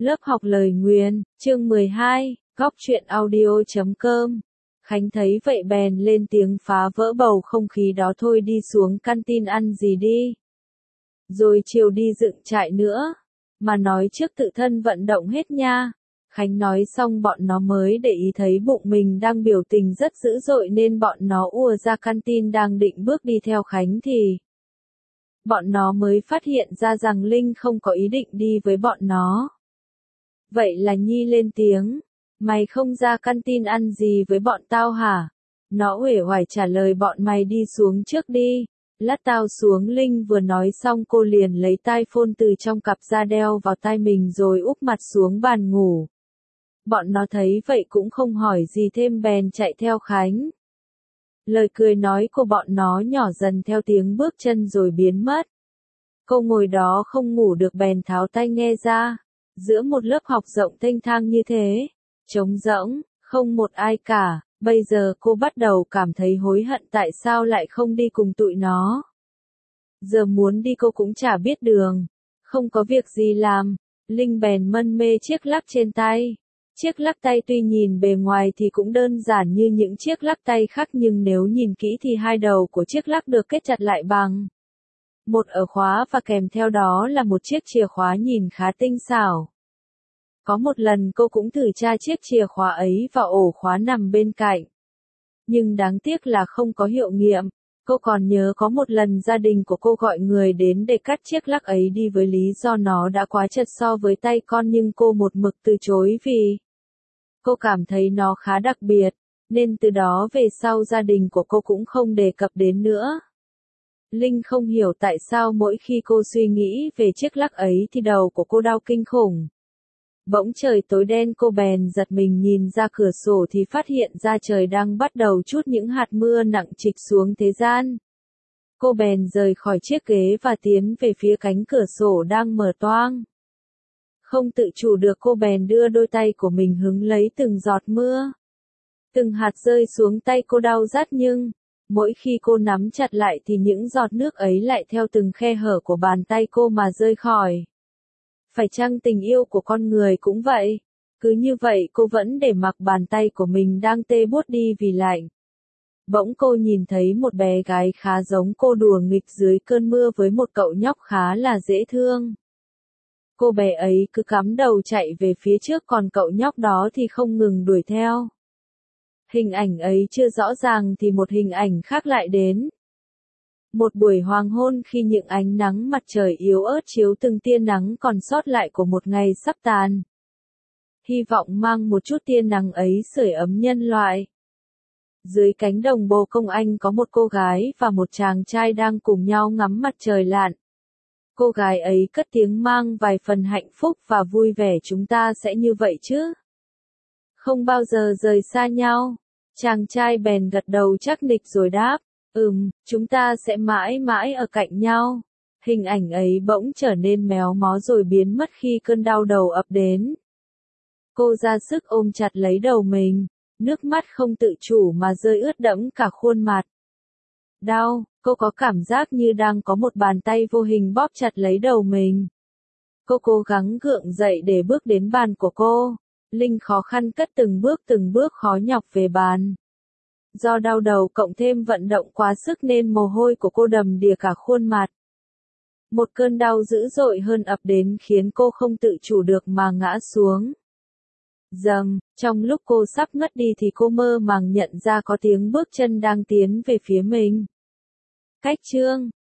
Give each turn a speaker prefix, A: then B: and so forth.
A: Lớp học lời nguyền, chương 12, góc truyện audio.com. Khánh thấy vậy bèn lên tiếng phá vỡ bầu không khí đó, thôi đi xuống canteen ăn gì đi. Rồi chiều đi dựng trại nữa. Mà nói trước tự thân vận động hết nha. Khánh nói xong bọn nó mới để ý thấy bụng mình đang biểu tình rất dữ dội nên bọn nó ùa ra canteen đang định bước đi theo Khánh thì bọn nó mới phát hiện ra rằng Linh không có ý định đi với bọn nó. Vậy là Nhi lên tiếng, mày không ra canteen ăn gì với bọn tao hả? Nó uể oải trả lời bọn mày đi xuống trước đi, lát tao xuống. Linh vừa nói xong cô liền lấy tai phone từ trong cặp ra đeo vào tai mình rồi úp mặt xuống bàn ngủ. Bọn nó thấy vậy cũng không hỏi gì thêm bèn chạy theo Khánh. Lời cười nói của bọn nó nhỏ dần theo tiếng bước chân rồi biến mất. Cô ngồi đó không ngủ được bèn tháo tai nghe ra. Giữa một lớp học rộng thênh thang như thế, trống rỗng, không một ai cả, bây giờ cô bắt đầu cảm thấy hối hận tại sao lại không đi cùng tụi nó. Giờ muốn đi cô cũng chả biết đường, không có việc gì làm, Linh bèn mân mê chiếc lắc trên tay. Chiếc lắc tay tuy nhìn bề ngoài thì cũng đơn giản như những chiếc lắc tay khác nhưng nếu nhìn kỹ thì hai đầu của chiếc lắc được kết chặt lại bằng một ổ khóa và kèm theo đó là một chiếc chìa khóa nhìn khá tinh xảo. Có một lần cô cũng thử tra chiếc chìa khóa ấy vào ổ khóa nằm bên cạnh. Nhưng đáng tiếc là không có hiệu nghiệm. Cô còn nhớ có một lần gia đình của cô gọi người đến để cắt chiếc lắc ấy đi với lý do nó đã quá chật so với tay con, nhưng cô một mực từ chối vì cô cảm thấy nó khá đặc biệt, nên từ đó về sau gia đình của cô cũng không đề cập đến nữa. Linh không hiểu tại sao mỗi khi cô suy nghĩ về chiếc lắc ấy thì đầu của cô đau kinh khủng. Bỗng trời tối đen, cô bèn giật mình nhìn ra cửa sổ thì phát hiện ra trời đang bắt đầu trút những hạt mưa nặng trịch xuống thế gian. Cô bèn rời khỏi chiếc ghế và tiến về phía cánh cửa sổ đang mở toang. Không tự chủ được cô bèn đưa đôi tay của mình hứng lấy từng giọt mưa. Từng hạt rơi xuống tay cô đau rát nhưng mỗi khi cô nắm chặt lại thì những giọt nước ấy lại theo từng khe hở của bàn tay cô mà rơi khỏi. Phải chăng tình yêu của con người cũng vậy? Cứ như vậy cô vẫn để mặc bàn tay của mình đang tê buốt đi vì lạnh. Bỗng cô nhìn thấy một bé gái khá giống cô đùa nghịch dưới cơn mưa với một cậu nhóc khá là dễ thương. Cô bé ấy cứ cắm đầu chạy về phía trước còn cậu nhóc đó thì không ngừng đuổi theo. Hình ảnh ấy chưa rõ ràng thì một hình ảnh khác lại đến. Một buổi hoàng hôn khi những ánh nắng mặt trời yếu ớt chiếu từng tia nắng còn sót lại của một ngày sắp tàn. Hy vọng mang một chút tia nắng ấy sưởi ấm nhân loại. Dưới cánh đồng bồ công anh có một cô gái và một chàng trai đang cùng nhau ngắm mặt trời lặn. Cô gái ấy cất tiếng mang vài phần hạnh phúc và vui vẻ, chúng ta sẽ như vậy chứ? Không bao giờ rời xa nhau. Chàng trai bèn gật đầu chắc nịch rồi đáp. Chúng ta sẽ mãi mãi ở cạnh nhau. Hình ảnh ấy bỗng trở nên méo mó rồi biến mất khi cơn đau đầu ập đến. Cô ra sức ôm chặt lấy đầu mình, nước mắt không tự chủ mà rơi ướt đẫm cả khuôn mặt. Đau, cô có cảm giác như đang có một bàn tay vô hình bóp chặt lấy đầu mình. Cô cố gắng gượng dậy để bước đến bàn của cô. Linh khó khăn cất từng bước khó nhọc về bàn. Do đau đầu cộng thêm vận động quá sức nên mồ hôi của cô đầm đìa cả khuôn mặt. Một cơn đau dữ dội hơn ập đến khiến cô không tự chủ được mà ngã xuống. Dầm, trong lúc cô sắp ngất đi thì cô mơ màng nhận ra có tiếng bước chân đang tiến về phía mình. Cách chương